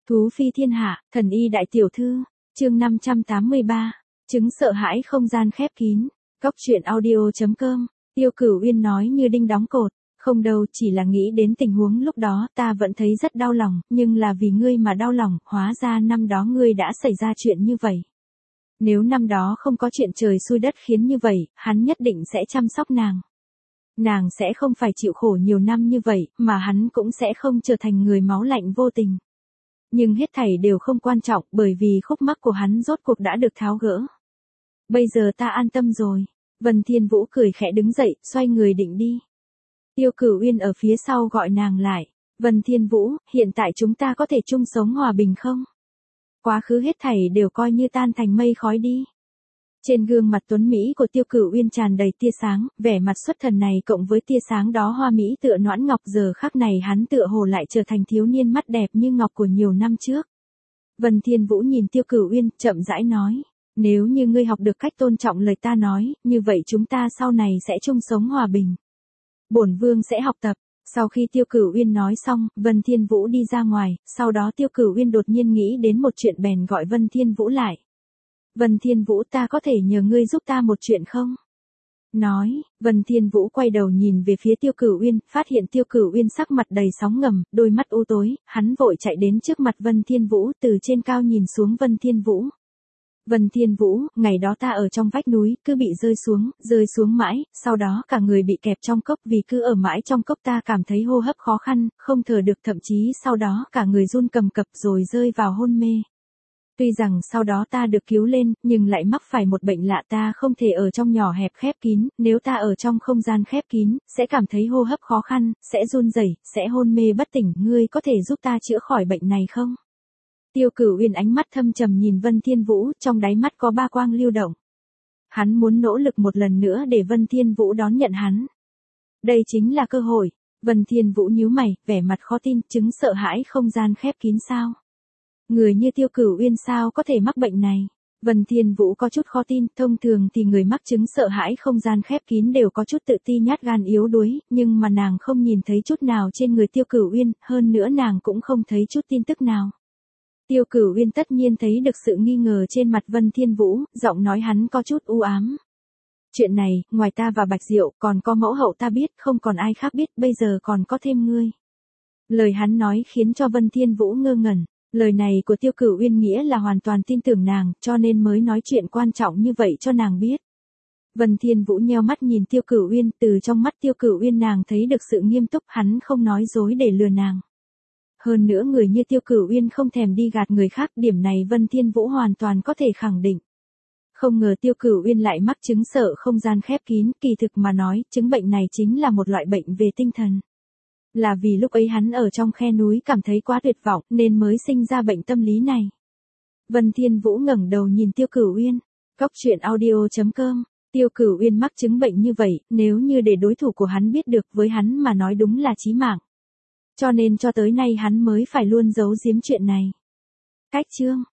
Thú phi thiên hạ, thần y đại tiểu thư, chương 583, chứng sợ hãi không gian khép kín, Cóc truyện audio.com, Tiêu Cửu Uyên nói như đinh đóng cột, không đâu, chỉ là nghĩ đến tình huống lúc đó ta vẫn thấy rất đau lòng, nhưng là vì ngươi mà đau lòng, hóa ra năm đó ngươi đã xảy ra chuyện như vậy. Nếu năm đó không có chuyện trời xui đất khiến như vậy, hắn nhất định sẽ chăm sóc nàng. Nàng sẽ không phải chịu khổ nhiều năm như vậy, mà hắn cũng sẽ không trở thành người máu lạnh vô tình. Nhưng hết thảy đều không quan trọng bởi vì khúc mắc của hắn rốt cuộc đã được tháo gỡ. Bây giờ ta an tâm rồi. Vân Thiên Vũ cười khẽ đứng dậy, xoay người định đi. Tiêu Cửu Uyên ở phía sau gọi nàng lại. Vân Thiên Vũ, hiện tại chúng ta có thể chung sống hòa bình không? Quá khứ hết thảy đều coi như tan thành mây khói đi. Trên gương mặt tuấn Mỹ của Tiêu Cửu Uyên tràn đầy tia sáng, vẻ mặt xuất thần này cộng với tia sáng đó hoa mỹ tựa noãn ngọc, giờ khắc này hắn tựa hồ lại trở thành thiếu niên mắt đẹp như ngọc của nhiều năm trước. Vân Thiên Vũ nhìn Tiêu Cửu Uyên, chậm rãi nói, nếu như ngươi học được cách tôn trọng lời ta nói, như vậy chúng ta sau này sẽ chung sống hòa bình. Bổn vương sẽ học tập. Sau khi Tiêu Cửu Uyên nói xong, Vân Thiên Vũ đi ra ngoài, sau đó Tiêu Cửu Uyên đột nhiên nghĩ đến một chuyện bèn gọi Vân Thiên Vũ lại. Vân Thiên Vũ, ta có thể nhờ ngươi giúp ta một chuyện không? Nói, Vân Thiên Vũ quay đầu nhìn về phía Tiêu Cửu Uyên, phát hiện Tiêu Cửu Uyên sắc mặt đầy sóng ngầm, đôi mắt u tối, hắn vội chạy đến trước mặt Vân Thiên Vũ, từ trên cao nhìn xuống Vân Thiên Vũ. Vân Thiên Vũ, ngày đó ta ở trong vách núi, cứ bị rơi xuống mãi, sau đó cả người bị kẹp trong cốc, vì cứ ở mãi trong cốc ta cảm thấy hô hấp khó khăn, không thở được, thậm chí sau đó cả người run cầm cập rồi rơi vào hôn mê. Tuy rằng sau đó ta được cứu lên, nhưng lại mắc phải một bệnh lạ, ta không thể ở trong nhỏ hẹp khép kín, nếu ta ở trong không gian khép kín, sẽ cảm thấy hô hấp khó khăn, sẽ run rẩy, sẽ hôn mê bất tỉnh, ngươi có thể giúp ta chữa khỏi bệnh này không? Tiêu Cửu Uyên ánh mắt thâm trầm nhìn Vân Thiên Vũ, trong đáy mắt có ba quang lưu động. Hắn muốn nỗ lực một lần nữa để Vân Thiên Vũ đón nhận hắn. Đây chính là cơ hội. Vân Thiên Vũ nhíu mày, vẻ mặt khó tin, chứng sợ hãi không gian khép kín sao? Người như Tiêu Cửu Uyên sao có thể mắc bệnh này? Vân Thiên Vũ có chút khó tin, thông thường thì người mắc chứng sợ hãi không gian khép kín đều có chút tự ti, nhát gan yếu đuối, nhưng mà nàng không nhìn thấy chút nào trên người Tiêu Cửu Uyên, hơn nữa nàng cũng không thấy chút tin tức nào. Tiêu Cửu Uyên tất nhiên thấy được sự nghi ngờ trên mặt Vân Thiên Vũ, giọng nói hắn có chút u ám. Chuyện này, ngoài ta và Bạch Diệu, còn có mẫu hậu ta biết, không còn ai khác biết, bây giờ còn có thêm ngươi. Lời hắn nói khiến cho Vân Thiên Vũ ngơ ngẩn. Lời này của Tiêu Cửu Uyên nghĩa là hoàn toàn tin tưởng nàng, cho nên mới nói chuyện quan trọng như vậy cho nàng biết. Vân Thiên Vũ nheo mắt nhìn Tiêu Cửu Uyên, từ trong mắt Tiêu Cửu Uyên nàng thấy được sự nghiêm túc, hắn không nói dối để lừa nàng. Hơn nữa người như Tiêu Cửu Uyên không thèm đi gạt người khác, điểm này Vân Thiên Vũ hoàn toàn có thể khẳng định. Không ngờ Tiêu Cửu Uyên lại mắc chứng sợ không gian khép kín, kỳ thực mà nói, chứng bệnh này chính là một loại bệnh về tinh thần. Là vì lúc ấy hắn ở trong khe núi cảm thấy quá tuyệt vọng nên mới sinh ra bệnh tâm lý này. Vân Thiên Vũ ngẩng đầu nhìn Tiêu Cửu Uyên. Cóc truyện audio.com, Tiêu Cửu Uyên mắc chứng bệnh như vậy, nếu như để đối thủ của hắn biết được, với hắn mà nói đúng là chí mạng. Cho nên cho tới nay hắn mới phải luôn giấu giếm chuyện này. Cách chương